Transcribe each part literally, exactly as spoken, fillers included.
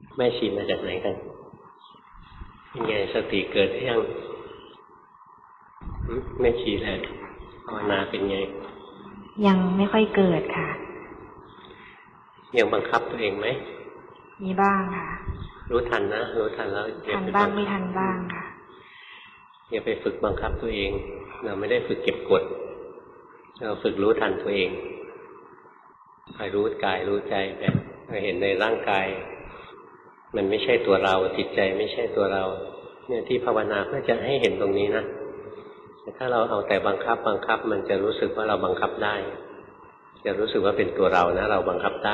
แม่ชีมาจากไหนกันยังไงสติเกิดหรือยังแม่ชีเลยภาวนาเป็นไงยังไม่ค่อยเกิดค่ะยังบังคับตัวเองไหมมีบ้างค่ะรู้ทันนะรู้ทันแล้วทันบ้างไม่ทันบ้างค่ะอย่าไปฝึกบังคับตัวเองเราไม่ได้ฝึกเก็บกดเราฝึกรู้ทันตัวเองคอยรู้กายรู้ใจแบบเห็นในร่างกายมันไม่ใช่ตัวเราจิตใจไม่ใช่ตัวเราเนี่ยที่ภาวนาเพื่อจะให้เห็นตรงนี้นะแต่ถ้าเราเอาแต่บังคับบังคับมันจะรู้สึกว่าเราบังคับได้จะรู้สึกว่าเป็นตัวเรานะเราบังคับได้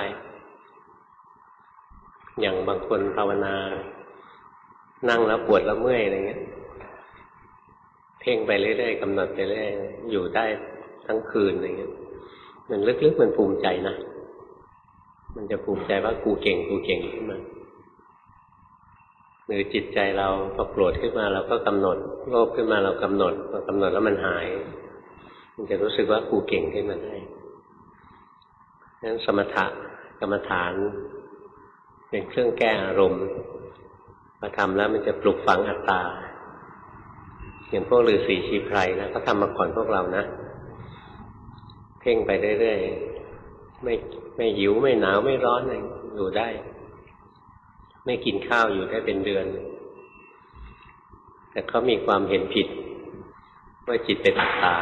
อย่างบางคนภาวนานั่งแล้วปวดแล้วเมื่อยอะไรเงี้ยเพ่งไปเรื่อยๆกำหนดไปเรื่อยอยู่ได้ทั้งคืนอะไรเงี้ยมันลึกๆมันภูมิใจนะมันจะภูมิใจว่ากูเก่งกูเก่งขึ้นมาหรือจิตใจเราพอโกรธขึ้นมาเราก็กำหนดโลภขึ้นมาเรากำหนดพอกำหนดแล้วมันหายมันจะรู้สึกว่ากูเก่งขึ้นมาได้นั้นสมถะกรรมฐานเป็นเครื่องแก้อารมณ์พอทำแล้วมันจะปลุกฝังอัตตาอย่างพวกฤาษีชีไพรนะเขาทำมาก่อนพวกเรานะเพ่งไปเรื่อยๆไม่ไม่หิวไม่หนาวไม่ร้อนอะไรอยู่ได้ไม่กินข้าวอยู่ได้เป็นเดือนแต่เขามีความเห็นผิดว่าจิตเป็นอัตตา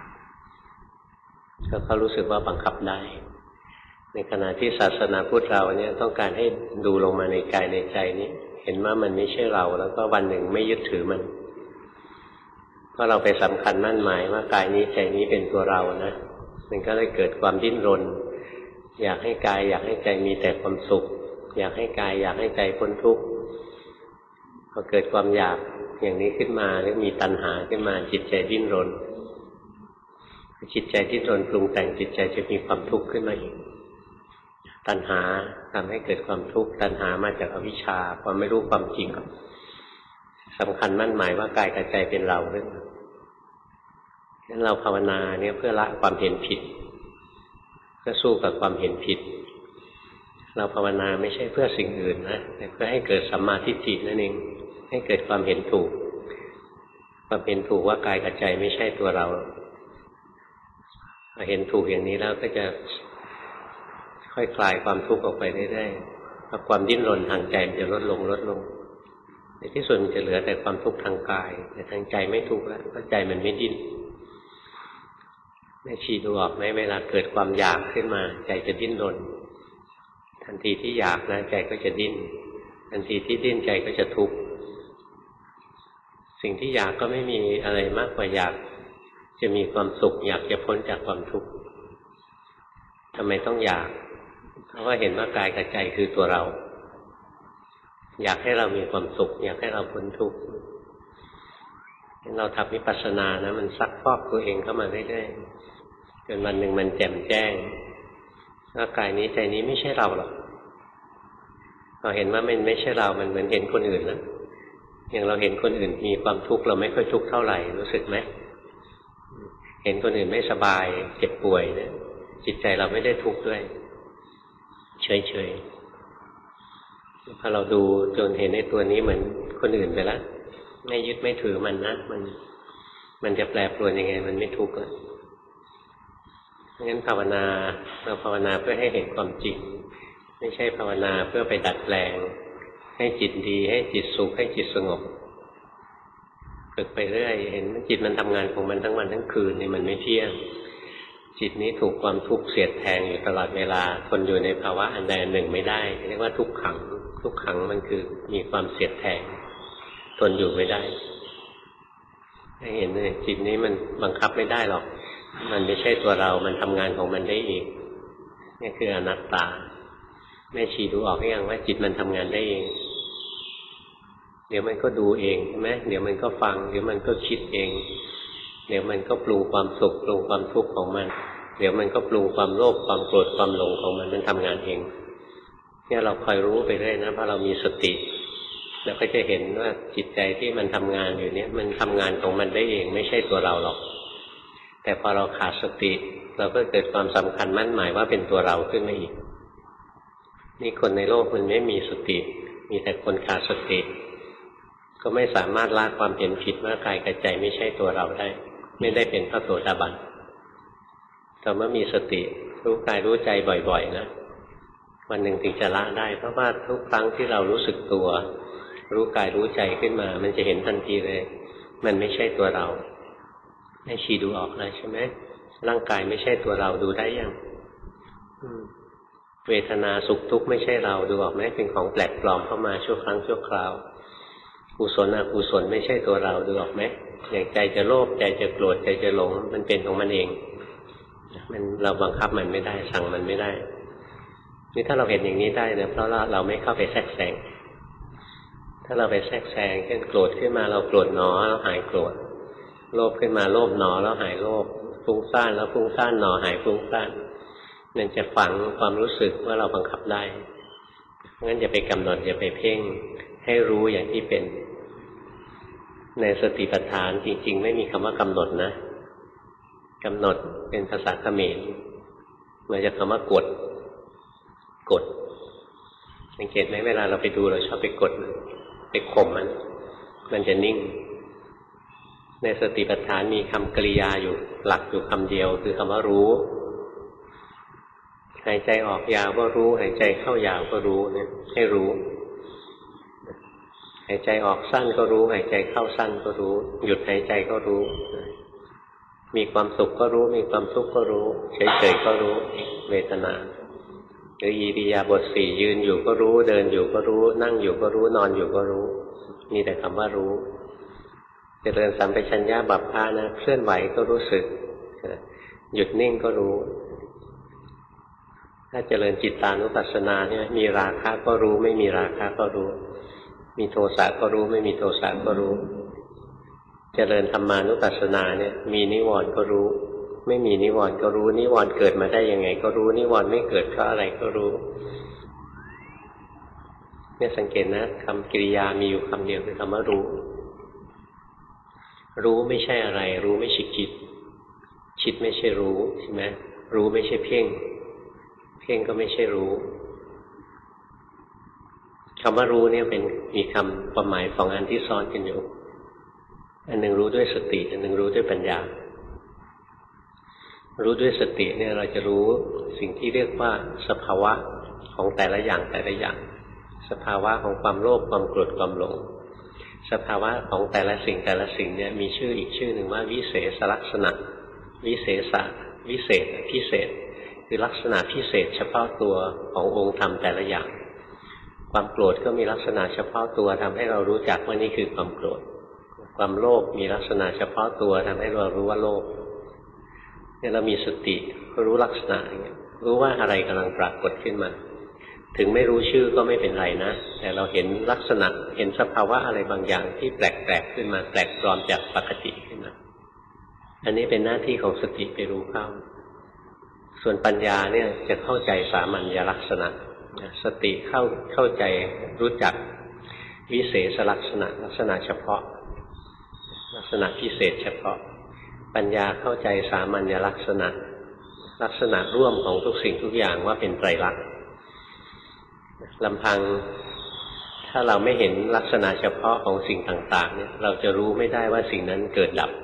ก็เขารู้สึกว่าบังคับได้ในขณะที่ศาสนาพุทธเราเนี่ยต้องการให้ดูลงมาในกายในใจนี้เห็นว่ามันไม่ใช่เราแล้วก็วันหนึ่งไม่ยึดถือมันเพราะเราไปสำคัญมั่นหมายว่ากายนี้ใจนี้เป็นตัวเรานะมันก็เลยเกิดความดิ้นรนอยากให้กายอยากให้ใจมีแต่ความสุขอยากให้กายอยากให้ใจพ้นทุกข์พอเกิดความอยากอย่างนี้ขึ้นมาหรือมีตัณหาขึ้นมาจิตใจดิ้นรนจิตใจดิ้นรนปรุงแต่งจิตใจจะมีความทุกข์ขึ้นมาอีกตัณหาทำให้เกิดความทุกข์ตัณหามาจากอวิชชาความไม่รู้ความจริงสำคัญมั่นหมายว่ากายกับใจเป็นเราขึ้นงั้นเราภาวนาเนี่ยเพื่อละความเห็นผิดเพื่อสู้กับความเห็นผิดเราภาวนาไม่ใช่เพื่อสิ่งอื่นนะแต่เพื่อให้เกิดสัมมาทิฏฐินั่นเองให้เกิดความเห็นถูกความเห็นถูกว่ากายกับใจไม่ใช่ตัวเราพอเห็นถูกอย่างนี้แล้วก็จะค่อยคลายความทุกข์ออกไปเรื่อยๆพอความดิ้นรนทางใจมันจะลดลงลดลงในที่สุดมันจะเหลือแต่ความทุกข์ทางกายแต่ทางใจไม่ทุกข์แล้วเพราะใจมันไม่ดิ้นแม่ชีดูออกไหมเวลาเกิดความอยากขึ้นมาใจจะดิ้นรนทันทีที่อยากนะใจก็จะดิ้นทันทีที่ดิ้นใจก็จะทุกข์สิ่งที่อยากก็ไม่มีอะไรมากกว่าอยากจะมีความสุขอยากจะพ้นจากความทุกข์ทำไมต้องอยากเพราะว่าเห็นว่ากายกับใจคือตัวเราอยากให้เรามีความสุขอยากให้เราพ้นทุกข์เราทำวิปัสสนานะมันซักฟอกตัวเองเข้ามาเรื่อยๆจนวันหนึ่งมันแจ่มแจ้งว่ากายนี้ใจนี้ไม่ใช่เราหรอกพอเห็นว่ามันไม่ใช่เรามันเหมือนเห็นคนอื่นแล้วอย่างเราเห็นคนอื่นมีความทุกข์เราไม่ค่อยทุกข์เท่าไหร่รู้สึกไหมเห็นคนอื่นไม่สบายเจ็บป่วยเนี่ยจิตใจเราไม่ได้ทุกข์ด้วยเฉยๆพอเราดูจนเห็นในตัวนี้เหมือนคนอื่นไปแล้วไม่ยึดไม่ถือมันนะมันมันจะแปรปรวนยังไงมันไม่ทุกข์แล้วงั้นภาวนาเราภาวนาเพื่อให้เห็นความจริงไม่ใช่ภาวนาเพื่อไปดัดแปลงให้จิตดีให้จิตสุขให้จิตสงบฝึกไปเรื่อยเห็นจิตมันทำงานของมันทั้งวันทั้งคืนนี่มันไม่เที่ยงจิตนี้ถูกความทุกข์เสียดแทงอยู่ตลอดเวลาทนอยู่ในภาวะอันใดอันหนึ่งไม่ได้เรียกว่าทุกขังทุกขังมันคือมีความเสียดแทงทนอยู่ไม่ได้ให้เห็นเลยจิตนี้มันบังคับไม่ได้หรอกมันไม่ใช่ตัวเรามันทำงานของมันได้เองนี่คืออนัตตาแม่ชีดูออกหรือยังว่าจิตมันทำงานได้เองเดี๋ยวมันก็ดูเองใช่ไหมเดี๋ยวมันก็ฟังเดี๋ยวมันก็คิดเองเดี๋ยวมันก็ปรุงความสุขปรุงความทุกข์ของมันเดี๋ยวมันก็ปรุงความโลภความโกรธความหลงของมันมันทำงานเองเนี่ยเราคอยรู้ไปเรื่อยนะเพราะเรามีสติแล้วก็จะเห็นว่าจิตใจที่มันทำงานอยู่เนี่ยมันทำงานของมันได้เองไม่ใช่ตัวเราหรอกแต่พอเราขาดสติเราก็เกิดความสำคัญมั่นหมายว่าเป็นตัวเราขึ้นมาอีกนี่คนในโลกมันไม่มีสติมมีแต่คนขาดสติก็ไม่สามารถละความเห็นผิดว่ากายกับใจไม่ใช่ตัวเราได้ไม่ได้เป็นพระโสดาบันแต่เมื่อมีสติรู้กายรู้ใจบ่อยๆนะวันหนึ่งถึงจะละได้เพราะว่าทุกครั้งที่เรารู้สึกตัวรู้กายรู้ใจขึ้นมามันจะเห็นทันทีเลยมันไม่ใช่ตัวเราให้ชี้ดูออกเลยใช่ไหมร่างกายไม่ใช่ตัวเราดูได้ยังเวทนาสุขทุกข์ไม่ใช่เราดูออกไหมเป็นของแปลกปลอมเข้ามาชั่วครั้งชั่วคราวกุศลอกุศลไม่ใช่ตัวเราดูออกไหมอย่างใจจะโลภใจจะโกรธใจจะหลงมันเป็นของมันเองมันเราบังคับมันไม่ได้สั่งมันไม่ได้นี่ถ้าเราเห็นอย่างนี้ได้เนี่ยเพราะเราไม่เข้าไปแทรกแซงถ้าเราไปแทรกแซงเช่นโกรธขึ้นมาเราโกรธหนอแล้วหายโกรธโลภขึ้นมาโลภหนอแล้วหายโลภฟุ้งซ่านแล้วฟุ้งซ่านหนอหายฟุ้งซ่านมันจะฝังความรู้สึกว่าเราบังคับได้งั้นอย่าไปกำหนดอย่าไปเพ่งให้รู้อย่างที่เป็นในสติปัฏฐานจริงๆไม่มีคำว่ากำหนดนะกำหนดเป็นภาษาเขมรมาจากคำว่ากดกดสังเกตไหมเวลาเราไปดูเราชอบไปกดไปข่มมันมันจะนิ่งในสติปัฏฐานมีคำกริยาอยู่หลักอยู่คำเดียวคือคำว่ารู้หายใจออกยาวก็รู้หายใจเข้ายาวก็รู้เนี่ยให้รู้หายใจออกสั้นก็รู้หายใจเข้าสั้นก็รู้หยุดหายใจก็รู้มีความสุขก็รู้มีความทุกข์ก็รู้เฉยๆก็รู้เวทนาหรืออิริยาบถสี่ยืนอยู่ก็รู้เดินอยู่ก็รู้นั่งอยู่ก็รู้นอนอยู่ก็รู้มีแต่คำว่ารู้เจริญสัมปชัญญะบัพพะนะเคลื่อนไหวก็รู้สึกหยุดนิ่งก็รู้ถ้าเจริญจิตตานุปัสสนาเนี่ยมีราคะก็รู้ไม่มีราคะก็รู้มีโทสะก็รู้ไม่มีโทสะก็รู้เจริญธรรมานุปัสสนาเนี่ยมีนิวรณ์ก็รู้ไม่มีนิวรณ์ก็รู้นิวรณ์เกิดมาได้ยังไงก็รู้นิวรณ์ไม่เกิดเพราะอะไรก็รู้เนี่ยสังเกตนะคำกริยามีอยู่คำเดียวคือคำว่ารู้รู้ไม่ใช่อะไรรู้ไม่ใช่คิดคิดไม่ใช่รู้ใช่ไหมรู้ไม่ใช่เพ่งเพ่งก็ไม่ใช่รู้คำว่ารู้เนี่ยเป็นมีคำความหมายสองอันที่ซ้อนกันอยู่อันหนึ่งรู้ด้วยสติอันหนึ่งรู้ด้วยปัญญารู้ด้วยสติเนี่ยเราจะรู้สิ่งที่เรียกว่าสภาวะของแต่ละอย่างแต่ละอย่างสภาวะของความโลภความโกรธความหลงสภาวะของแต่ละสิ่งแต่ละสิ่งเนี่ยมีชื่ออีกชื่อหนึ่งว่าวิเศษลักษณะวิเศษวิเศษพิเศษคือลักษณะพิเศษเฉพาะตัวขององค์ธรรมแต่ละอย่างความโกรธก็มีลักษณะเฉพาะตัวทำให้เรารู้จักว่านี่คือความโกรธความโลภมีลักษณะเฉพาะตัวทำให้เรารู้ว่าโลภเนี่ยเรามีสติรู้ลักษณะอย่างเงี้ยรู้ว่าอะไรกำลังปรากฏขึ้นมาถึงไม่รู้ชื่อก็ไม่เป็นไรนะแต่เราเห็นลักษณะเห็นสภาวะอะไรบางอย่างที่แปลกๆขึ้นมาแปลกปลอมจากปกติขึ้นมาอันนี้เป็นหน้าที่ของสติไปรู้เข้าส่วนปัญญาเนี่ยจะเข้าใจสามัญลักษณะสติเข้าเข้าใจรู้จักวิเศษลักษณะลักษณะเฉพาะลักษณะพิเศษเฉพาะปัญญาเข้าใจสามัญลักษณะลักษณะร่วมของทุกสิ่งทุกอย่างว่าเป็นไตรลักษณ์ลำพังถ้าเราไม่เห็นลักษณะเฉพาะของสิ่งต่างๆเนี่ยเราจะรู้ไม่ได้ว่าสิ่งนั้นเกิดดับ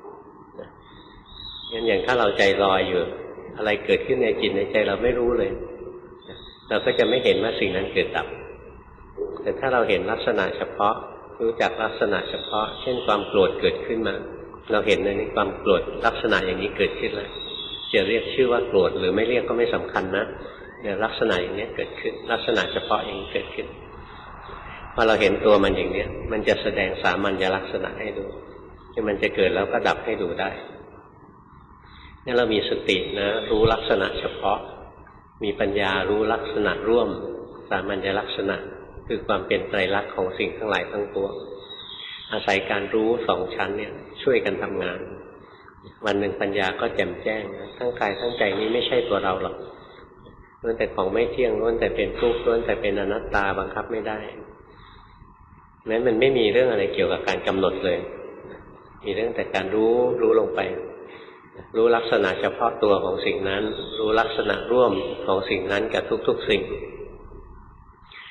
งั้นอย่างถ้าเราใจลอยอยู่อะไรเกิดขึ้นในจิตในใจเราไม่รู้เลยเราก็จะไม่เห็นว่าสิ่งนั้นเกิดดับแต่ถ้าเราเห็นลักษณะเฉพาะรู้จักลักษณะเฉพาะเช่นความโกรธเกิดขึ้นมาเราเห็นในนี้ความโกรธลักษณะอย่างนี้เกิดขึ้นแล้วจะเรียกชื่อว่าโกรธหรือไม่เรียกก็ไม่สำคัญนะเนี่ยลักษณะอย่างนี้เกิดขึ้นลักษณะเฉพาะอย่างนี้เกิดขึ้นพอเราเห็นตัวมันอย่างนี้มันจะแสดงสามัญลักษณะให้ดูที่มันจะเกิดแล้วก็ดับให้ดูได้นี่เรามีสตินะรู้ลักษณะเฉพาะมีปัญญารู้ลักษณะร่วมสามัญลักษณะคือความเป็นไตรลักษณ์ของสิ่งทั้งหลายทั้งปวงอาศัยการรู้สองชั้นเนี่ยช่วยกันทำงานวันหนึ่งปัญญาก็แจ่มแจ้งทั้งกายทั้งใจนี้ไม่ใช่ตัวเราหรอกล้วนแต่ของไม่เที่ยงล้วนแต่เป็นทุกข์ล้วนแต่เป็นอนัตตาบังคับไม่ได้แม้มันไม่มีเรื่องอะไรเกี่ยวกับการกำหนดเลยมีเรื่องแต่การรู้รู้ลงไปรู้ลักษณะเฉพาะตัวของสิ่งนั้นรู้ลักษณะร่วมของสิ่งนั้นกับทุกๆสิ่ง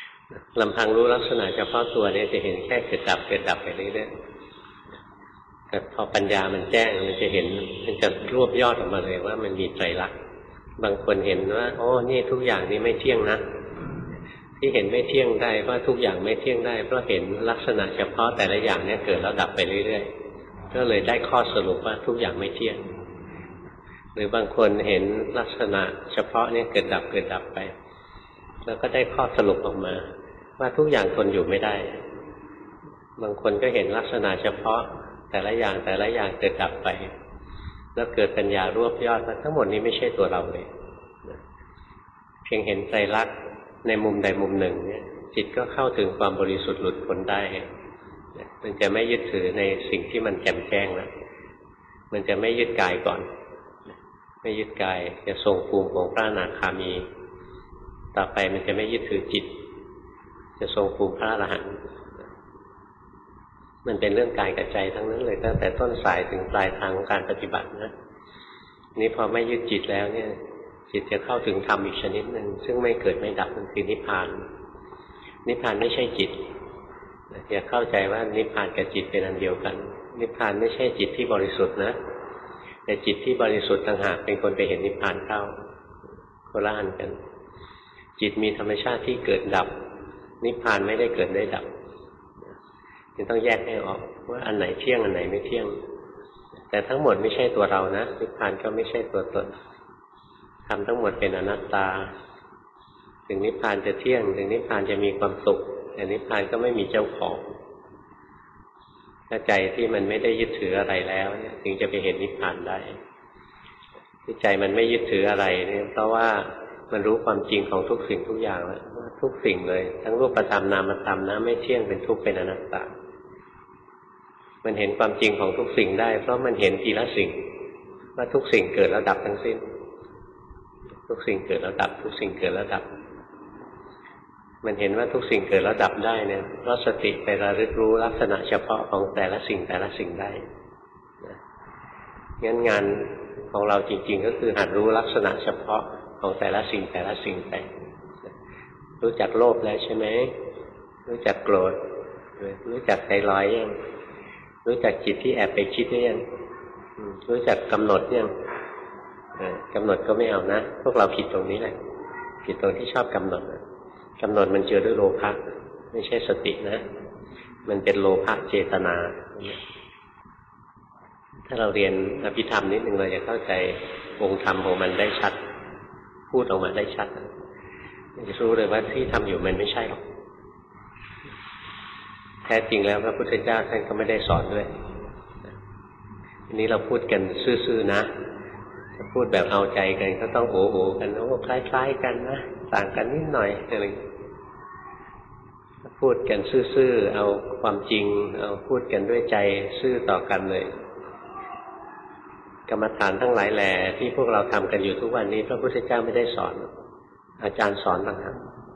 ลำพังรู้ลักษณะเฉพาะตัวเนี่ยจะเห็นแค่เกิดดับเกิดดับไปเรื่อยๆแต่พอปัญญามันแจ้งมันจะเห็นมันจะรวบยอดออกมาเลยว่ามันมีไตรลักษณ์บางคนเห็นว่าอ๋อนี่ทุกอย่างนี้ไม่เที่ยงนะที่เห็นไม่เที่ยงได้ว่าทุกอย่างไม่เที่ยงได้เพราะเห็นลักษณะเฉพาะแต่ละอย่างเนี่ยเกิดแล้วดับไปเรื่อยๆก็เลยได้ข้อสรุปว่าทุกอย่างไม่เที่ยงหรือบางคนเห็นลักษณะเฉพาะเนี่ยเกิดดับเกิดดับไปแล้วก็ได้ข้อสรุปออกมาว่าทุกอย่างทนอยู่ไม่ได้บางคนก็เห็นลักษณะเฉพาะแต่ละอย่างแต่ละอย่างเกิดดับไปแล้วเกิดปัญญารวบยอดว่าทั้งหมดนี้ไม่ใช่ตัวเราเลยเพียงเห็นไตรลักษณ์ในมุมใดมุมหนึ่งเนี่ยจิตก็เข้าถึงความบริสุทธิ์หลุดพ้นได้มันจะไม่ยึดถือในสิ่งที่มันแจ่มแจ้งแล้วมันจะไม่ยึดกายก่อนไม่ยึดกายจะทรงภูมิของพระอนาคามีต่อไปมันจะไม่ยึดถือจิตจะทรงภูมิพระอรหันต์มันเป็นเรื่องกายกับใจทั้งนั้นเลยตั้งแต่ต้นสายถึงปลายทางของการปฏิบัตินะนี้พอไม่ยึดจิตแล้วเนี่ยจิตจะเข้าถึงธรรมอีกชนิดหนึ่งซึ่งไม่เกิดไม่ดับมันคือนิพพานนิพพานไม่ใช่จิตอย่าเข้าใจว่านิพพานกับจิตเป็นอันเดียวกันนิพพานไม่ใช่จิตที่บริสุทธิ์นะแต่จิตที่บริสุทธิ์ต่างหากเป็นคนไปเห็นนิพพานเข้าโคละอันกันจิตมีธรรมชาติที่เกิดดับนิพพานไม่ได้เกิดได้ดับจึงต้องแยกให้ออกว่าอันไหนเที่ยงอันไหนไม่เที่ยงแต่ทั้งหมดไม่ใช่ตัวเรานะนิพพานก็ไม่ใช่ตัวตนทำทั้งหมดเป็นอนัตตาถึงนิพพานจะเที่ยงถึงนิพพานจะมีความสุขแต่นิพพานก็ไม่มีเจ้าของถ้าใจที่มันไม่ได้ยึดถืออะไรแล้วเนี่ยถึงจะไปเห็นนิพพานได้ที่ใจมันไม่ยึดถืออะไรเนี่ยเพราะว่ามันรู้ความจริงของทุกสิ่งทุกอย่างแล้วทุกสิ่งเลยทั้งรูปธรรมนามธรรมนะไม่เที่ยงเป็นทุกข์เป็นอนัตตามันเห็นความจริงของทุกสิ่งได้เพราะมันเห็นทีละสิ่งว่าทุกสิ่งเกิดแล้วดับทั้งสิ้นทุกสิ่งเกิดแล้วดับทุกสิ่งเกิดแล้วดับมันเห็นว่าทุกสิ่งเกิดแล้วดับได้เนี่ยเพราะสติไประลึกรู้ลักษณะเฉพาะของแต่ละสิ่งแต่ละสิ่งได้งั้นงานของเราจริงๆก็คือหัดรู้ลักษณะเฉพาะของแต่ละสิ่งแต่ละสิ่งไปรู้จักโลภแล้วใช่ไหมรู้จักโกรธรู้จักใจลอยยังรู้จักจิตที่แอบไปคิดหรือยังรู้จักกำหนดยังกำหนดก็ไม่เอานะพวกเราผิดตรงนี้แหละผิดตรงที่ชอบกำหนดกำหนดมันเจือด้วยโลภะไม่ใช่สตินะมันเป็นโลภะเจตนาถ้าเราเรียนอภิธรรมนิดนึงเราจะเข้าใจองค์ธรรมของมันได้ชัดพูดออกมาได้ชัดจะรู้เลยว่าที่ทำอยู่มันไม่ใช่หรอกแท้จริงแล้วพระพุทธเจ้าท่านก็ไม่ได้สอนด้วยอันนี้เราพูดกันซื่อๆนะพูดแบบเอาใจกันก็ต้องโอ้โหกันโอ้คล้ายๆกันนะต่างกันนิดหน่อยอะไรพูดกันซื่อๆเอาความจริงเอาพูดกันด้วยใจซื่อต่อกันเลยกรรมฐานทั้งหลายแหล่ที่พวกเราทำกันอยู่ทุกวันนี้พระพุทธเจ้าไม่ได้สอนอาจารย์สอนต่างหาก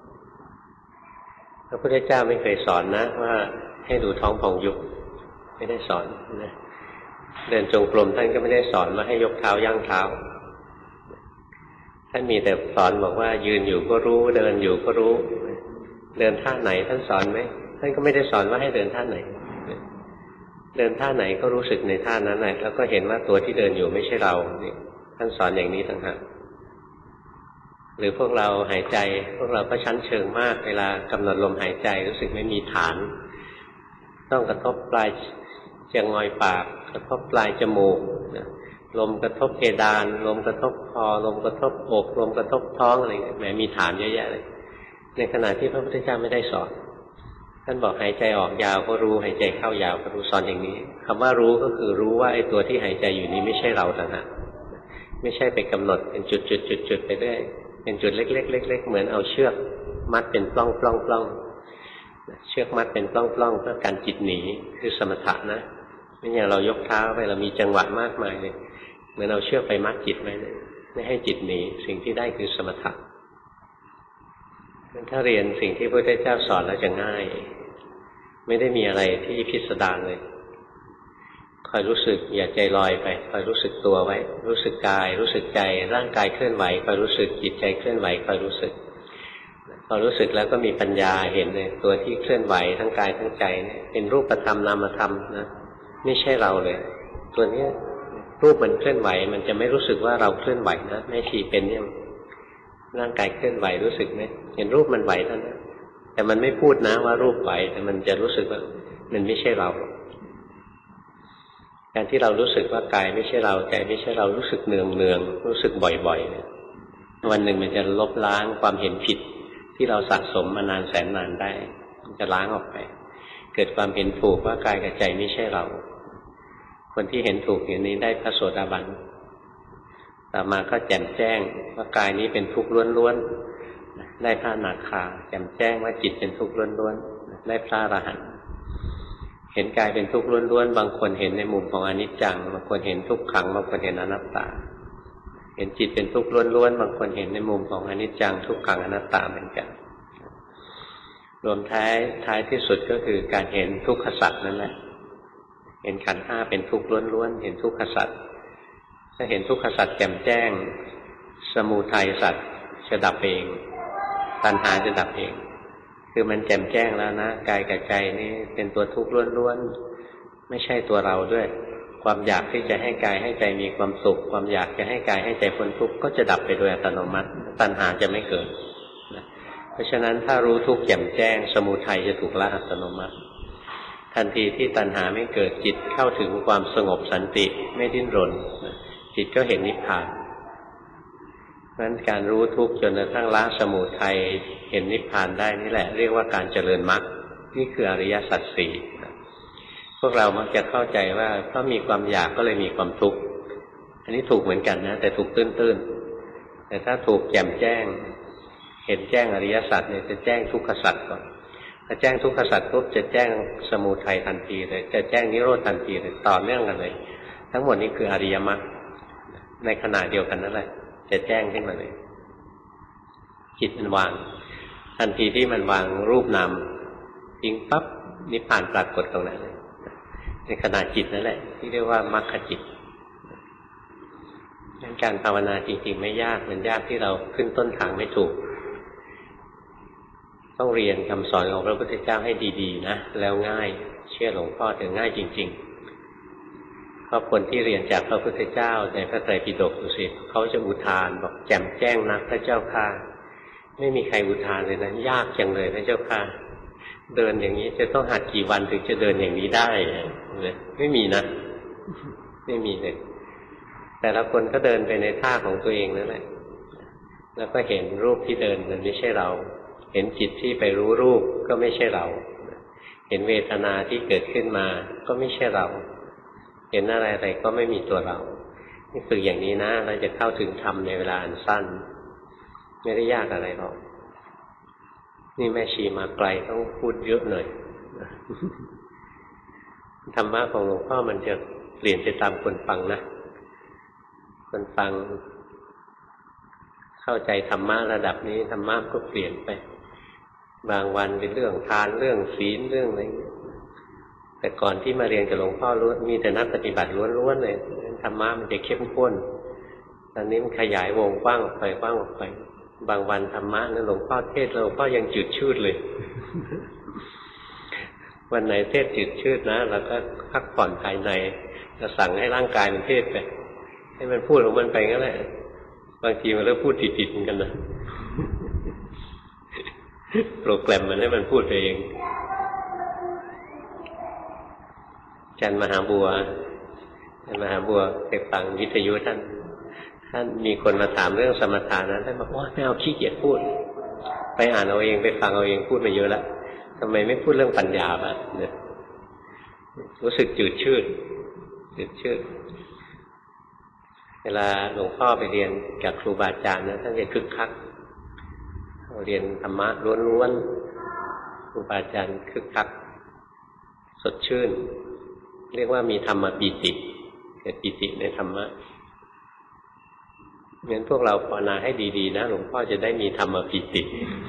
พระพุทธเจ้าไม่เคยสอนนะว่าให้ดูท้องผ่องยุบไม่ได้สอนนะเดินจงกรมท่านก็ไม่ได้สอนว่าให้ยกเท้าย่างเท้าท่านมีแต่สอนบอกว่ายืนอยู่ก็รู้เดินอยู่ก็รู้เดินท่าไหนท่านสอนไหมท่านก็ไม่ได้สอนว่าให้เดินท่าไหนเดินท่าไหนก็รู้สึกในท่านั้นแหละแล้วก็เห็นว่าตัวที่เดินอยู่ไม่ใช่เราท่านสอนอย่างนี้ต่างหากหรือพวกเราหายใจพวกเราก็ชั้นเชิงมากเวลากำหนดลมหายใจรู้สึกไม่มีฐานต้องกระทบปลายจะงอยปากกระทบปลายจมูกลมกระทบเพดานลมกระทบคอลมกระทบอกลมกระทบท้องอะไรแหมมีฐานเยอะแยะเลยในขณะที่พระพุทธเจ้าไม่ได้สอนท่านบอกหายใจออกยาวก็รู้หายใจเข้ายาวก็รู้สอนอย่างนี้คำว่ารู้ก็คือรู้ว่าไอ้ตัวที่หายใจอยู่นี้ไม่ใช่เราต่างหากไม่ใช่ไปกำหนดเป็นจุดๆๆไปเรื่อยเป็นจุดเล็กๆเล็กๆเหมือนเอาเชือกมัดเป็นปล้องปล้องปล้องเชือกมัดเป็นปล้องปล้องเพื่อกันจิตหนีคือสมถะนะไม่อย่างเรายกเท้าไปเรามีจังหวะมากมายเลยเหมือนเอาเชือกไปมัดจิตไว้เลยไม่ให้จิตหนีสิ่งที่ได้คือสมถะถ้าเรียนสิ่งที่พระพุทธเจ้าสอนแล้วจะง่ายไม่ได้มีอะไรที่พิสดารเลยคอยรู้สึกอย่าใจลอยไปคอยรู้สึกตัวไว้รู้สึกกายรู้สึกใจร่างกายเคลื่อนไหวคอยรู้สึกจิตใจเคลื่อนไหวคอยรู้สึกพออรู้สึกแล้วก็มีปัญญาเห็นเลยตัวที่เคลื่อนไหวทั้งกายทั้งใจเนี่ยเป็นรูปธรรมนามธรรมนะไม่ใช่เราเลยตัวนี้รูปมันเคลื่อนไหวมันจะไม่รู้สึกว่าเราเคลื่อนไหวนะแม่ชีเป็นเนี่ยร่างกายเคลื่อนไหวรู้สึกไหมเห็นรูปมันไหวเท่านั้นแต่มันไม่พูดนะว่ารูปไหวแต่มันจะรู้สึกว่ามันไม่ใช่เราการที่เรารู้สึกว่ากายไม่ใช่เราใจไม่ใช่เรารู้สึกเนืองเนืองรู้สึกบ่อยๆเนี่ยวันหนึ่งมันจะลบล้างความเห็นผิดที่เราสะสมมานานแสนนานได้มันจะล้างออกไปเกิดความเห็นถูกว่ากายกับใจไม่ใช่เราคนที่เห็นถูกอย่างนี้ได้พระโสดาบันต่อมาก็แจ่มแจ้งว่ากายนี้เป็นทุกข์ล้วนๆได้พระอนาคาแจ่มแจ้งว่าจิตเป็นทุกข์ล้วนๆได้พระอรหันต์เห็นกายเป็นทุกข์ล้วนๆบางคนเห็นในมุมของอนิจจังบางคนเห็นทุกขังบางคนเห็นอนัตตาเห็นจิตเป็นทุกข์ล้วนๆบางคนเห็นในมุมของอนิจจังทุกขังอนัตตาเหมือนกันรวมท้ายท้ายที่สุดก็คือการเห็นทุกขสัจนั่นแหละเห็นขันธ์ห้าเป็นทุกข์ล้วนๆเห็นทุกขสัจถ้าเห็นทุกขสัจแจ่มแจ้งสมุทัยสัจจะดับเองตัณหาจะดับเองคือมันแจ่มแจ้งแล้วนะกายกับใจนี่เป็นตัวทุกข์ล้วนๆไม่ใช่ตัวเราด้วยความอยากที่จะให้กายให้ใจมีความสุขความอยากจะให้กายให้ใจพ้นทุกข์ก็จะดับไปโดยอัตโนมัติตัณหาจะไม่เกิดนะเพราะฉะนั้นถ้ารู้ทุกข์แจ่มแจ้งสมุทัยจะถูกละอัตโนมัติทันทีที่ตัณหาไม่เกิดจิตเข้าถึงความสงบสันติไม่ดิ้นรนนะจิตก็เห็นนิพพานเพราะฉะนั้นการรู้ทุกข์จนกระทั่งละสมุทัยเห็นนิพพานได้นี่แหละเรียกว่าการเจริญมรรคนี่คืออริยสัจสี่พวกเรามักจะเข้าใจว่าเพราะมีความอยากก็เลยมีความทุกข์อันนี้ถูกเหมือนกันนะแต่ถูกตื้นๆแต่ถ้าถูกแจ่มแจ้งเห็นแจ้งอริยสัจเนี่ยจะแจ้งทุกขสัจก่อนถ้าแจ้งทุกขสัจปุ๊บจะแจ้งสมุทัยทันทีเลยจะแจ้งนิโรธทันทีเลยต่อเนื่องกันเลยทั้งหมดนี้คืออริยมรรคในขณะเดียวกันนั่นแหละจะแจ้งขึ้นมาเลยจิตมันวางทันทีที่มันวางรูปนามทิ้งปั๊บนิพพานปรากฏตรงนั้นเลยในขณะจิตนั่นแหละที่เรียกว่ามรรคจิตการภาวนาจริงๆไม่ยากมันยากที่เราขึ้นต้นทางไม่ถูกต้องเรียนคำสอนของพระพุทธเจ้าให้ดีๆนะแล้วง่ายเชื่อหลวงพ่อถึงง่ายจริงๆเพราะคนที่เรียนจากพระพุทธเจ้าในพระไตรปิฎกดูสิเขาจะอุทานบอกแจ่มแจ้งนักพระเจ้าข้าไม่มีใครอุทานเลยนะยากจังเลยพระเจ้าข้าเดินอย่างนี้จะต้องหัดกี่วันถึงจะเดินอย่างนี้ได้ไม่มีนะไม่มีเลยแต่ละคนก็เดินไปในท่าของตัวเองนั่นแหละแล้วก็เห็นรูปที่เดินมันไม่ใช่เราเห็นจิตที่ไปรู้รูปก็ไม่ใช่เราเห็นเวทนาที่เกิดขึ้นมาก็ไม่ใช่เราเห็นอะไรอะไรก็ไม่มีตัวเรานี่ฝึกอย่างนี้นะเราจะเข้าถึงธรรมในเวลาอันสั้นไม่ได้ยากอะไรหรอกนี่แม่ชีมาไกลต้องพูดเยอะหน่อยธรรมะของหลวงพ่อมันจะเปลี่ยนไปตามคนฟังนะคนฟังเข้าใจธรรมะระดับนี้ธรรมะก็เปลี่ยนไปบางวันเป็นเรื่องทานเรื่องศีลเรื่องอะไรแต่ก่อนที่มาเรียนกับหลวงพ่อล้วนมีแต่นักปฏิบัติล้วนๆเลยธรรมะมันจะเข้มข้นตอนนี้มันขยายวงกว้างออกไปกว้างออกไปบางวันธรรมะนั้นหลวงพ่อเทศหลวงพ่อยังจืดชืดเลย วันไหนเทศจืดชืดนะเราก็พักผ่อนภายในจะสั่งให้ร่างกายมันเทศไปให้มันพูดของมันไปงั้นแหละบางทีมันเริ่มพูดติดๆเหมือนกันนะโปรแกรมมันให้มันพูดไปเองอาจารย์มหาบัวอาจารย์มหาบัวไปฟังวิทยุท่านท่านมีคนมาถามเรื่องสมถะนะท่านบอกว่าไม่เอาขี้เกียจพูดไปอ่านเอาเองไปฟังเอาเองพูดมาเยอะแล้วทำไมไม่พูดเรื่องปัญญาบ้างเนี่ยรู้สึกจืดชืดจืดชืดเวลาหลวงพ่อไปเรียนกับครูบาอาจารย์นะท่านจะคึกคักเรียนธรรมะล้วนๆครูบาอาจารย์คึกคักสดชื่นเรียกว่ามีธรรมปีติเกิดปีติในธรรมะงั้นพวกเราภาวนาให้ดีๆนะหลวงพ่อจะได้มีธรรมปีติ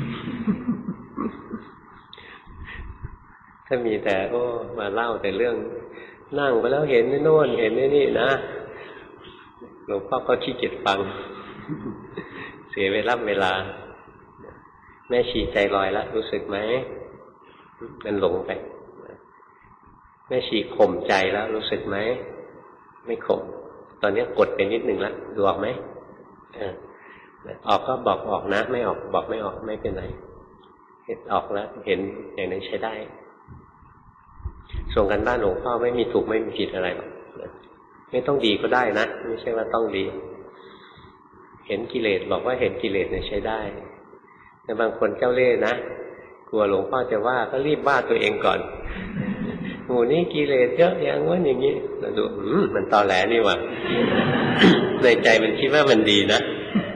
ถ้ามีแต่โอ้มาเล่าแต่เรื่องนั่งไปแล้วเห็นนี่โน่นเห็นนี่นี่นะหลวงพ่อก็ขี้เกียจฟัง เสียเวลาเวลาแม่ชีใจลอยแล้วรู้สึกไหมมันหลงไปแม่ชีข่มใจแล้วรู้สึกไหมไม่ข่มตอนนี้กดไปนิดหนึ่งแล้วดูออกไหมเออออกก็บอกออกนะไม่ออกบอกไม่ออกไม่เป็นไรเห็นออกแล้วเห็นอย่างนั้นใช้ได้ส่งกันบ้านหลวงพ่อไม่มีถูกไม่มีผิดอะไรหรอกไม่ต้องดีก็ได้นะไม่ใช่ว่าต้องดีเห็นกิเลสบอกว่าเห็นกิเลสเนี่ยใช้ได้แต่บางคนเจ้าเล่ห์นะกลัวหลวงพ่อจะว่าก็รีบว่าตัวเองก่อนหมู่นี้กิเลสเยอะอย่างงั้นอย่างนี้เราดูอืมมันตอแหลนี่หว่า ในใจมันคิดว่ามันดีนะ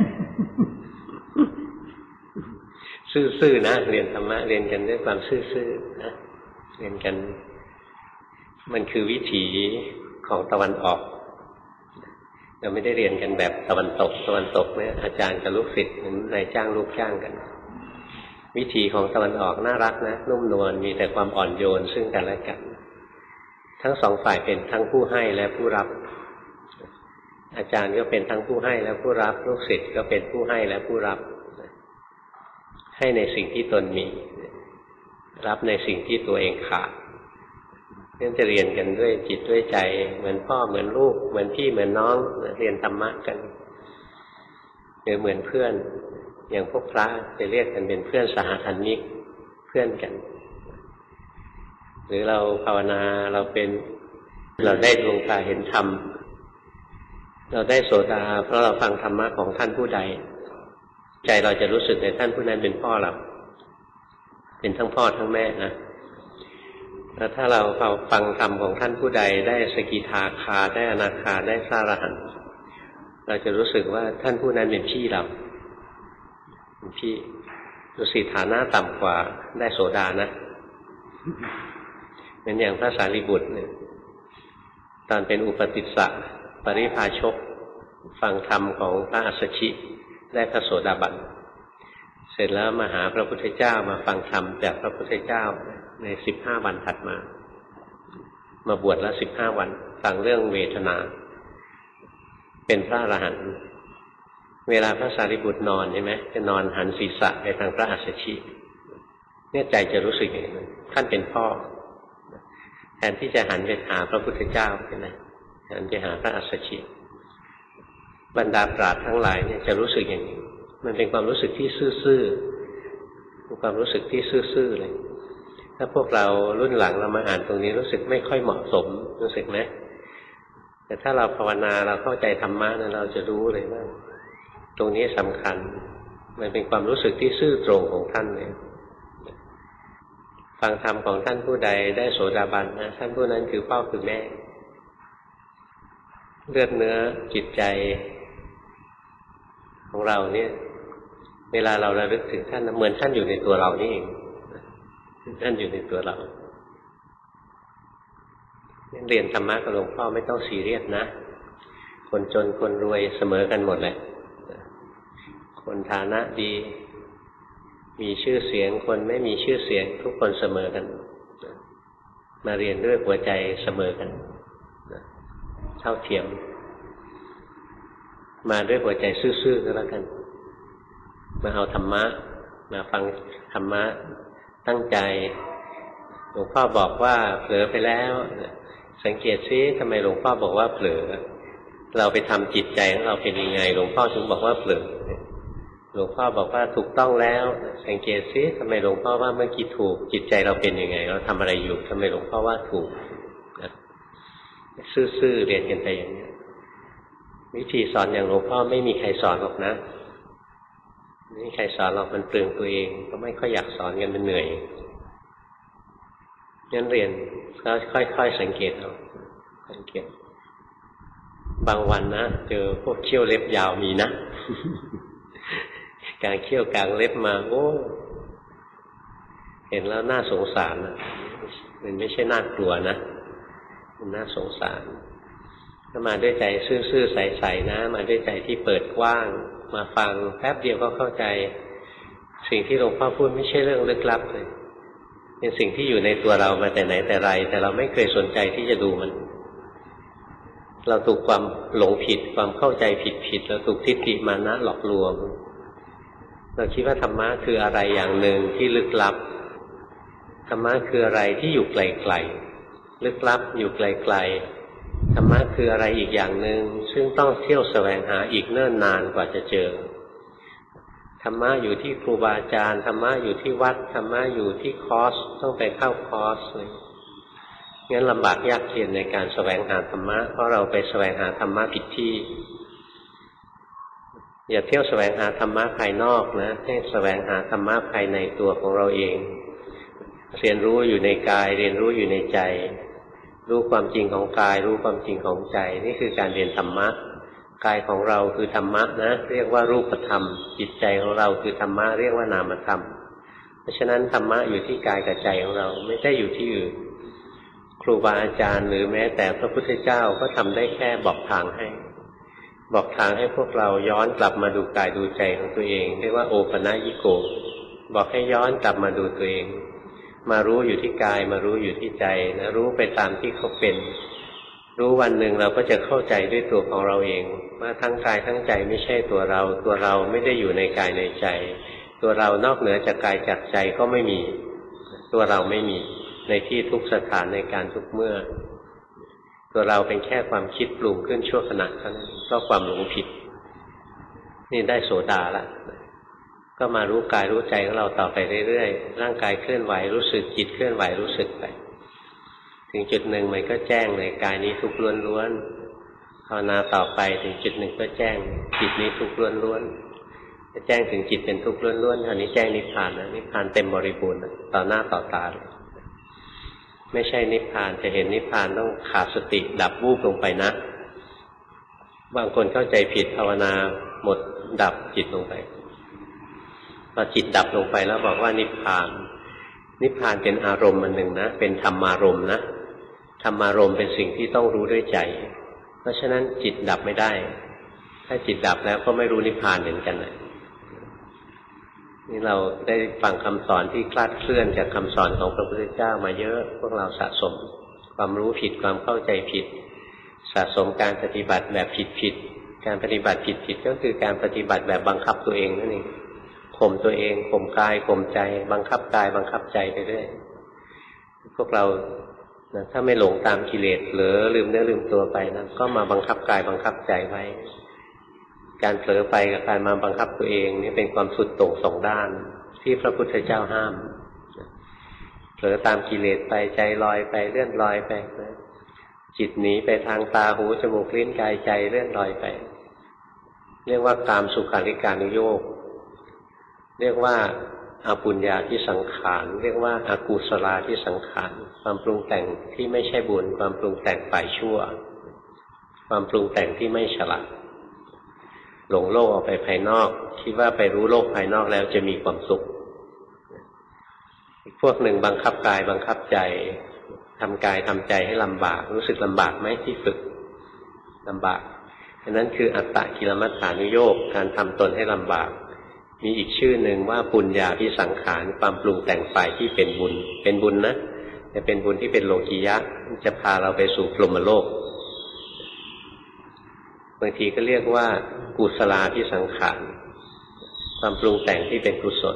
ซื่อๆนะเรียนธรรมะเรียนกันด้วยความซื่อๆนะเรียนกันมันคือวิถีของตะวันออกเราไม่ได้เรียนกันแบบตะวันตกตะวันตกเนี่ยอาจารย์กับลูกศิษย์เหมือนนายจ้างลูกจ้างกันวิถีของตะวันออกน่ารักนะนุ่มนวลมีแต่ความอ่อนโยนซึ่งกันและกันทั้งสองฝ่ายเป็นทั้งผู้ให้และผู้รับอาจารย์ก็เป็นทั้งผู้ให้และผู้รับลูกศิษย์ก็เป็นผู้ให้และผู้รับให้ในสิ่งที่ตนมีรับในสิ่งที่ตัวเองขาดเรื่องจะเรียนกันด้วยจิตด้วยใจเหมือนพ่อเหมือนลูกเหมือนพี่เหมือนน้องเรียนธรรมะกันหรือเหมือนเพื่อนอย่างพวกพระจะเรียกกันเป็นเพื่อนสหธรรมิกเพื่อนกันหรือเราภาวนาเราเป็นเราได้ดวงตาเห็นธรรมเราได้โสดาเพราะเราฟังธรรมะของท่านผู้ใดใจเราจะรู้สึกในท่านผู้นั้นเป็นพ่อเราเป็นทั้งพ่อทั้งแม่นะแล้วถ้าเราฟังธรรมของท่านผู้ใดได้สกิทาคาได้อนาคาได้พระอรหันต์เราจะรู้สึกว่าท่านผู้นั้นเป็นพี่เราเป็นพี่ดูสิฐานะต่ำกว่าได้โสดานะเหมือนอย่างพระสารีบุตรเนี่ยตอนเป็นอุปติสสะปริภาชกฟังธรรมของพระอัสสชิได้พระโสดาบันเสร็จแล้วมาหาพระพุทธเจ้ามาฟังธรรมจากพระพุทธเจ้าในสิบห้าวันถัดมามาบวชแล้วสิบห้าวันฟังเรื่องเวทนาเป็นพระอรหันต์เวลาพระสารีบุตรนอนใช่ไหมจะนอนหันศีรษะไปทางพระอัสสชิเนี่ยใจจะรู้สึกอย่างนี้ท่านเป็นพ่อแทนที่จะหันไปหาพระพุทธเจ้าใช่ไหมหันไปหาพระอัสสชิบรรดาปราชญ์ทั้งหลายเนี่ยจะรู้สึกอย่างนี้มันเป็นความรู้สึกที่ซื่อๆเป็นความรู้สึกที่ซื่อๆเลยถ้าพวกเรารุ่นหลังเรามาอ่านตรงนี้รู้สึกไม่ค่อยเหมาะสมรู้สึกไหมแต่ถ้าเราภาวนาเราเข้าใจธรรมะนะเราจะรู้เลยว่าตรงนี้สำคัญมันเป็นความรู้สึกที่ซื่อตรงของท่านเลยฟังธรรมของท่านผู้ใดได้โสดาบันนะท่านผู้นั้นคือพ่อคือแม่เลือดเนื้อจิตใจของเราเนี่ยเวลาเราระลึกถึงท่านเหมือนท่านอยู่ในตัวเรานี่เองท่านอยู่ในตัวเราเรียนธรรมะกับหลวงพ่อไม่ต้องซีเรียสนะคนจนคนรวยเสมอกันหมดแหละคนฐานะดีมีชื่อเสียงคนไม่มีชื่อเสียงทุกคนเสมอกันมาเรียนด้วยหัวใจเสมอกันเท่าเทียมมาด้วยหัวใจซื่อๆก็แล้วกันมาเอาธรรมะมาฟังธรรมะตั้งใจหลวงพ่อบอกว่าเผลอไปแล้วสังเกตซิทำไมหลวงพ่อบอกว่าเผลอเราไปทำจิตใจของเราเป็นยังไงหลวงพ่อถึงบอกว่าเผลอหลวงพ่อบอกว่าถูกต้องแล้วสังเกตซิทำไมหลวงพ่อว่าเมื่อกี้ถูกจิตใจเราเป็นยังไงเราทำอะไรอยู่ทำไมหลวงพ่อว่าถูกซื่อๆเรียนกันไปอย่างนี้วิธีสอนอย่างหลวงพ่อไม่มีใครสอนหรอกนะไม่มีใครสอนหรอกมันเปลืองตัวเองก็ไม่ค่อยอยากสอนกันมันเหนื่อยงั้นเรียนก็ค่อยๆสังเกตเอาสังเกตบางวันนะเจอพวกเขี้ยวเล็บยาวมีนะกางเขี้ยวกางเล็บมาโอ้เห็นแล้วน่าสงสารนะมันไม่ใช่น่ากลัวนะมันน่าสงสารถ้ามาด้วยใจซื่อๆใสๆนะมาด้วยใจที่เปิดกว้างมาฟังแป๊บเดียวก็เข้าใจสิ่งที่หลวงพ่อพูดไม่ใช่เรื่องลึกลับเลยเป็นสิ่งที่อยู่ในตัวเรามาแต่ไหนแต่ไรแต่เราไม่เคยสนใจที่จะดูมันเราถูกความหลงผิดความเข้าใจผิดผิดเราถูกทิฏฐิมานะหลอกลวงเราคิดว่าธรรมะคืออะไรอย่างหนึ่งที่ลึกลับธรรมะคืออะไรที่อยู่ไกลๆลึกลับอยู่ไกลๆธรรมะคืออะไรอีกอย่างหนึ่งซึ่งต้องเที่ยวแสวงหาอีกเนิ่นนานกว่าจะเจอธรรมะอยู่ที่ครูบาอาจารย์ธรรมะอยู่ที่วัดธรรมะอยู่ที่คอร์สต้องไปเข้าคอร์สเลยงั้นลำบากยากเย็นในการแสวงหาธรรมะเพราะเราไปแสวงหาธรรมะผิดที่อย่าเที่ยวแสวงหาธรรมะภายนอกนะให้แสวงหาธรรมะภายในตัวของเราเองเรียนรู้อยู่ในกายเรียนรู้อยู่ในใจรู้ความจริงของกายรู้ความจริงของใจนี่คือการเรียนธรรมะกายของเราคือธรรมะนะเรียกว่ารูปธรรมจิตใจของเราคือธรรมะเรียกว่านามธรรมเพราะฉะนั้นธรรมะอยู่ที่กายกับใจของเราไม่ได้อยู่ที่อื่นครูบาอาจารย์หรือแม้แต่พระพุทธเจ้าก็ทำได้แค่บอกทางให้บอกทางให้พวกเราย้อนกลับมาดูกายดูใจของตัวเองเรียกว่าโอปนญิโกบอกให้ย้อนกลับมาดูตัวเองมารู้อยู่ที่กายมารู้อยู่ที่ใจนะรู้ไปตามที่เขาเป็นรู้วันหนึ่งเราก็จะเข้าใจด้วยตัวของเราเองว่าทั้งกายทั้งใจไม่ใช่ตัวเราตัวเราไม่ได้อยู่ในกายในใจตัวเรานอกเหนือจากกายจากใจก็ไม่มีตัวเราไม่มีในที่ทุกสถานในการทุกเมื่อตัวเราเป็นแค่ความคิดปรุงขึ้นชั่วขณะเท่านั้นเพราะความหลงผิดนี่ได้โสดาละก็มารู้กายรู้ใจของเราต่อไปเรื่อยๆร่างกายเคลื่อนไหวรู้สึกจิตเคลื่อนไหวรู้สึกไปถึงจุดหนึ่งมันก็แจ้งเลยกายนี้ทุกข์ล้วนๆภาวนาต่อไปถึงจุดหนึ่งก็แจ้งจิตนี้ทุกข์ล้วนๆจะแจ้งถึงจิตเป็นทุกข์ล้วนๆคราวนี้แจ้งนิพพานนะนิพพานเต็มบริบูรณ์ต่อหน้าต่อตาเลยไม่ใช่นิพพานจะเห็นนิพพานต้องขาดสติดับวูบลงไปนะบางคนเข้าใจผิดภาวนาหมดดับจิตลงไปพอจิตดับลงไปแล้วบอกว่านิพพานนิพพานเป็นอารมณ์อันหนึ่งนะเป็นธรรมารมณ์นะธรรมารมณ์เป็นสิ่งที่ต้องรู้ด้วยใจเพราะฉะนั้นจิตดับไม่ได้ถ้าจิตดับแล้วก็ไม่รู้นิพพานเหมือนกันนะนี่เราได้ฟังคำสอนที่คลาดเคลื่อนจากคำสอนของพระพุทธเจ้ามาเยอะพวกเราสะสมความรู้ผิดความเข้าใจผิดสะสมการปฏิบัติแบบผิดๆการปฏิบัติผิดๆก็คือการปฏิบัติแบบบังคับตัวเองนั่นเองข่มตัวเองข่มกายข่มใจบังคับกายบังคับใจไปเรื่อยพวกเรานะถ้าไม่หลงตามกิเลสหรือลืมเนื้อลืมตัวไปนะก็มาบังคับกายบังคับใจไว้การเผลอไปกับการมาบังคับตัวเองนี่เป็นความสุดโต่งสองด้านที่พระพุทธเจ้าห้ามเผลอตามกิเลสไปใจลอยไปเลื่อนลอยไปนะจิตหนีไปทางตาหูจมูกลิ้นกายใจเลื่อนลอยไปเรียกว่ากามสุขาริการุโยคเรียกว่าอปุญญาที่สังขารเรียกว่าอกุศลาที่สังขารความปรุงแต่งที่ไม่ใช่บุญความปรุงแต่งฝ่ายชั่วความปรุงแต่งที่ไม่ฉลาดหลงโลกออกไปภายนอกคิดว่าไปรู้โลกภายนอกแล้วจะมีความสุขอีกพวกหนึ่งบังคับกายบังคับใจทำกายทำใจให้ลำบากรู้สึกลำบากไหมที่ฝึกลำบากอันนั้นคืออัตตกิลมัฏฐานุโยคการทำตนให้ลำบากมีอีกชื่อหนึ่งว่าปุญญาภิสังขารความปรุงแต่งฝ่ายที่เป็นบุญเป็นบุญนะจะเป็นบุญที่เป็นโลกียะจะพาเราไปสู่พรหมโลกบางทีก็เรียกว่ากุศลาภิสังขารความปรุงแต่งที่เป็นกุศล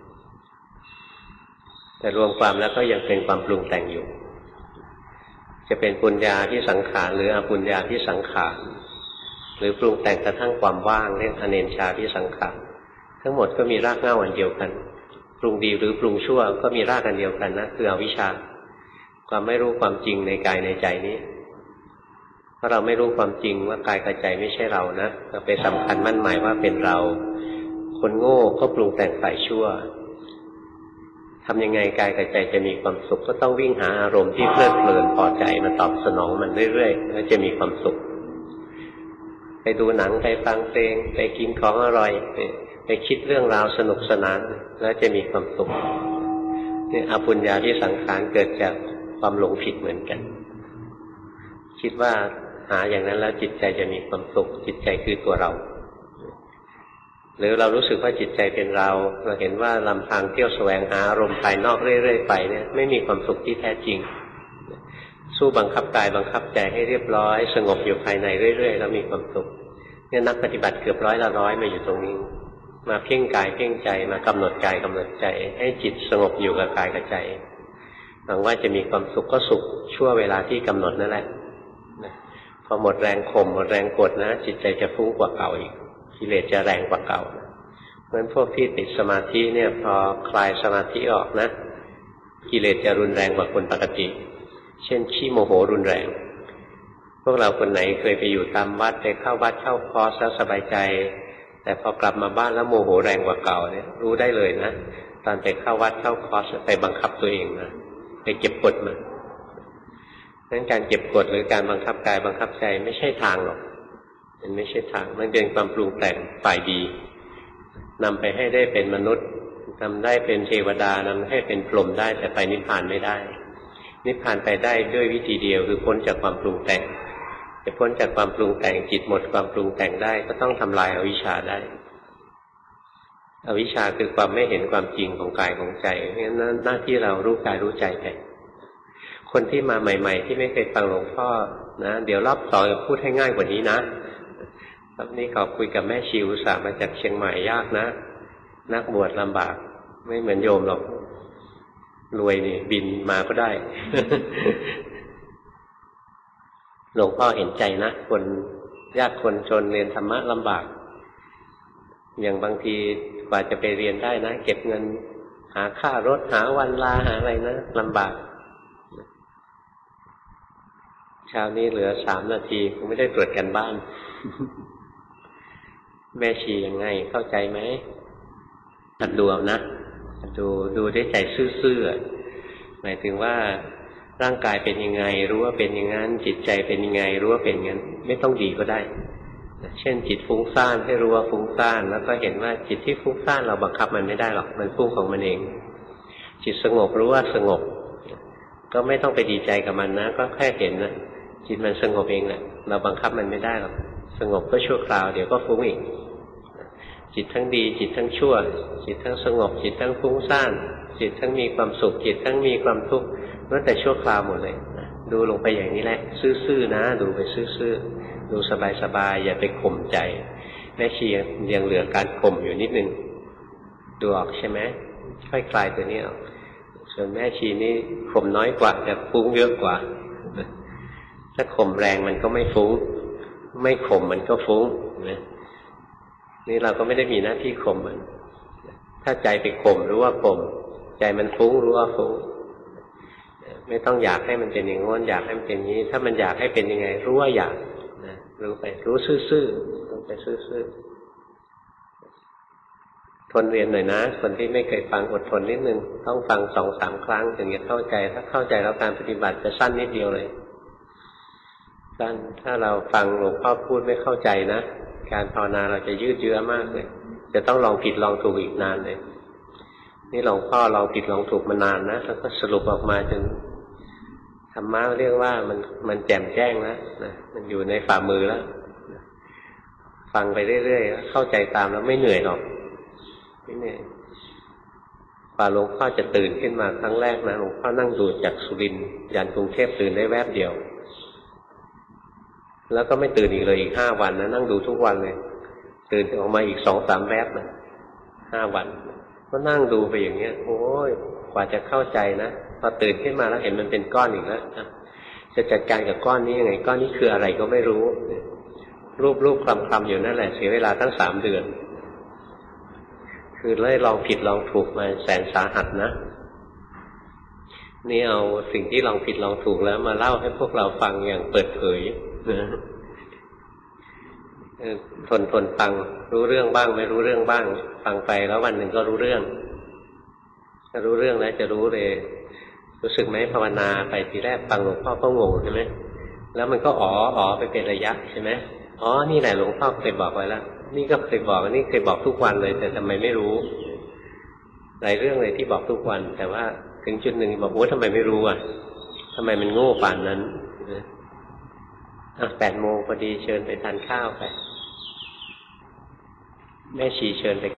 แต่รวมความแล้วก็ยังเป็นความปรุงแต่งอยู่จะเป็นปุญญาภิสังขารหรืออปุญญาภิสังขารหรือปรุงแต่งกระทั่งความว่างเรียกอเนญชาภิสังขารทั้งหมดก็มีรากเหง้าอันเดียวกันปรุงดีหรือปรุงชั่วก็มีรากอันเดียวกันนะคืออวิชชาความไม่รู้ความจริงในกายในใจนี้เพราะเราไม่รู้ความจริงว่ากายกับใจไม่ใช่เรานะเราไปสำคัญมั่นหมายว่าเป็นเราคนโง่ก็ปรุงแต่งฝ่ายชั่วทำยังไงกายกับใจจะมีความสุขก็ต้องวิ่งหาอารมณ์ที่เพลิดเพลินพอใจมาตอบสนองมันเรื่อยๆแล้วจะมีความสุขไปดูหนังไปฟังเพลงไปกินของอร่อยไปไปคิดเรื่องราวสนุกสนานแล้วจะมีความสุขนี่อปุญญาภิสังขารเกิดจากความหลงผิดเหมือนกันคิดว่าหาอย่างนั้นแล้วจิตใจจะมีความสุขจิตใจคือตัวเราหรือเรารู้สึกว่าจิตใจเป็นเราเราเห็นว่าลำพังเที่ยวแสวงหาอารมณ์ภายนอกเรื่อยๆไปเนี่ยไม่มีความสุขที่แท้จริงสู้บังคับกายบังคับใจให้เรียบร้อยสงบอยู่ภายในเรื่อยๆแล้วมีความสุขเนี่ยนักปฏิบัติเกือบร้อยละร้อยมาอยู่ตรงนี้มาเพ่งกายเพ่งใจมากำหนดกายกำหนดใจให้จิตสงบอยู่กับกายกับใจหวังว่าจะมีความสุขก็สุขชั่วเวลาที่กำหนดนั่นแหละพอหมดแรงข่มหมดแรงกดนะจิตใจจะฟุ้งกว่าเก่าอีกกิเลสจะแรงกว่าเก่าเพราะฉะนั้นพวกที่ติดสมาธิเนี่ยพอคลายสมาธิออกนะกิเลสจะรุนแรงกว่าคนปกติเช่นขี้โมโหรุนแรงพวกเราคนไหนเคยไปอยู่ตามวัดไปเข้าวัดเข้าคอร์สแล้วสบายใจแต่พอกลับมาบ้านแล้วโมโหแรงกว่าเก่าเนี่ยรู้ได้เลยนะตอนไปเข้าวัดเข้าคอร์สไปบังคับตัวเองนะไปเก็บกดมาดังนั้นการเก็บกดหรือการบังคับกายบังคับใจไม่ใช่ทางหรอกมันไม่ใช่ทางมันเป็นความปรุงแต่งฝ่ายดีนำไปให้ได้เป็นมนุษย์นำได้เป็นเทวดานำให้เป็นพรหมได้แต่ไปนิพพานไม่ได้นิพพานไปได้ด้วยวิธีเดียวคือพ้นจากความปรุงแต่งจะพ้นจากความปรุงแต่งจิตหมดความปรุงแต่งได้ก็ต้องทำลายอวิชชาได้อวิชชาคือความไม่เห็นความจริงของกายของใจเพราะฉะนั้นหน้าที่เรารู้กายรู้ใจไปคนที่มาใหม่ๆที่ไม่เคยฟังหลวงพ่อนะเดี๋ยวรอบสองจะพูดให้ง่ายกว่านี้นะรอบนี้ขอคุยกับแม่ชิวสามมาจากเชียงใหม่ยากนะนักบวชลำบากไม่เหมือนโยมหรอกรวยนี่บินมาก็ได้ หลวงพ่อเห็นใจนะคนยากคนจนเรียนธรรมะลำบากอย่างบางทีกว่าจะไปเรียนได้นะเก็บเงินหาค่ารถหาวันลาหาอะไรนะลำบากเช้านี้เหลือสามนาทีคงไม่ได้ตรวจกันบ้าน แม่ชียังไงเข้าใจไหมหัดดูเอานะดูดูด้วยใจซื่อๆหมายถึงว่าร่างกายเป็นยังไงรู้ว่าเป็นอย่างนั้นจิตใจเป็นยังไงรู้ว่าเป็นอย่างนั้นไม่ต้องดีก็ได้เช่นจิตฟุ้งซ่านให้รู้ว่าฟุ้งซ่านแล้วก็เห็นว่าจิตที่ฟุ้งซ่านเราบังคับมันไม่ได้หรอกมันฟุ้งของมันเองจิตสงบรู้ว่าสงบก็ไม่ต้องไปดีใจกับมันนะก็แค่เห็นนะจิตมันสงบเองแหละเราบังคับมันไม่ได้หรอกสงบก็ชั่วคราวเดี๋ยวก็ฟุ้งอีกจิตทั้งดีจิตทั้งชั่วจิตทั้งสงบจิตทั้งฟุ้งซ่านจิตทั้งมีความสุขจิตทั้งมีความทุกข์ล้วนแต่ชั่วคราวหมดเลยดูลงไปอย่างนี้แหละซื่อๆนะดูไปซื่อๆดูสบายๆอย่าไปข่มใจแม่ชียังเหลือการข่มอยู่นิดนึงดูออกใช่ไหมค่อยคลายตัวนี้ออกส่วนแม่ชีนี่ข่มน้อยกว่าแต่ฟุ้งเยอะกว่าถ้าข่มแรงมันก็ไม่ฟุ้งไม่ข่มมันก็ฟุ้งนะนี่เราก็ไม่ได้มีหน้าที่ข่มมันถ้าใจไปข่มรู้ว่าข่มใจมันฟุ้งรู้ว่าฟุ้งไม่ต้องอยากให้มันเป็นอย่างง้นอยากให้มันเป็นอย่างนี้ถ้ามันอยากให้เป็นยังไงรู้ว่าอยากนะรู้ไปรู้ซื่อๆรู้ไปซื่อๆทนเรียนหน่อยนะคนที่ไม่เคยฟังอดทนนิดนึงต้องฟังสองสามครั้งถึงจะเข้าใจถ้าเข้าใจแล้วการปฏิบัติจะสั้นนิดเดียวเลยสั้นถ้าเราฟังหลวงพ่อพูดไม่เข้าใจนะการภาวนาเราจะยืดเยื้อมากเลยจะต้องลองผิดลองถูกอีกนานเลยนี่หลวงพ่อลองผิดลองถูกมานานนะแล้วก็สรุปออกมาจนธรรมะเรียกว่ามันมันแจ่มแจ้งแล้วนะมันอยู่ในฝ่ามือแล้วฟังไปเรื่อยๆเข้าใจตามแล้วไม่เหนื่อยหรอกไม่เหนื่อยกว่าหลวงพ่อจะตื่นขึ้นมาครั้งแรกนะหลวงพ่อนั่งดูจากสุรินทร์ยันกรุงเทพตื่นได้แวบเดียวแล้วก็ไม่ตื่นอีกเลยอีกห้าวันนะนั่งดูทุกวันเลยตื่นออกมาอีกสองสามแวบนะห้าวันก็นั่งดูไปอย่างเงี้ยโอ้ยกว่าจะเข้าใจนะพอตื่นขึ้นมาแล้วเห็นมันเป็นก้อนอีกแล้วจะจัดการกับก้อนนี้ยังไงก้อนนี้คืออะไรก็ไม่รู้รูปรูปคลำคลำอยู่นั่นแหละเสียเวลาตั้งสามเดือนคือเลยลองผิดลองถูกมาแสนสาหัสนะนี่เอาสิ่งที่ลองผิดลองถูกแล้วมาเล่าให้พวกเราฟังอย่างเปิดเผยนะทนทนฟังรู้เรื่องบ้างไม่รู้เรื่องบ้างฟังไปแล้ววันหนึ่งก็รู้เรื่องถ้ารู้เรื่องแล้วจะรู้เลยรู้สึกไหมภาวนาไปทีแรกฟังหลวงพ่อก็งงใช่ไหมแล้วมันก็อ๋ออ๋อไปเป็นระยะใช่ไหมอ๋อนี่แหละหลวงพ่อเคยบอกไว้แล้วนี่ก็เคยบอกนี่เคยบอกทุกวันเลยแต่ทำไมไม่รู้หลายเรื่องเลยที่บอกทุกวันแต่ว่าถึงจุดหนึ่งบอกโอ้ทำไมไม่รู้อ่ะทำไมมันโง่ป่านนั้นอ่ะแปดโมงพอดีเชิญไปทานข้าวไปแม่ชีเชิญไป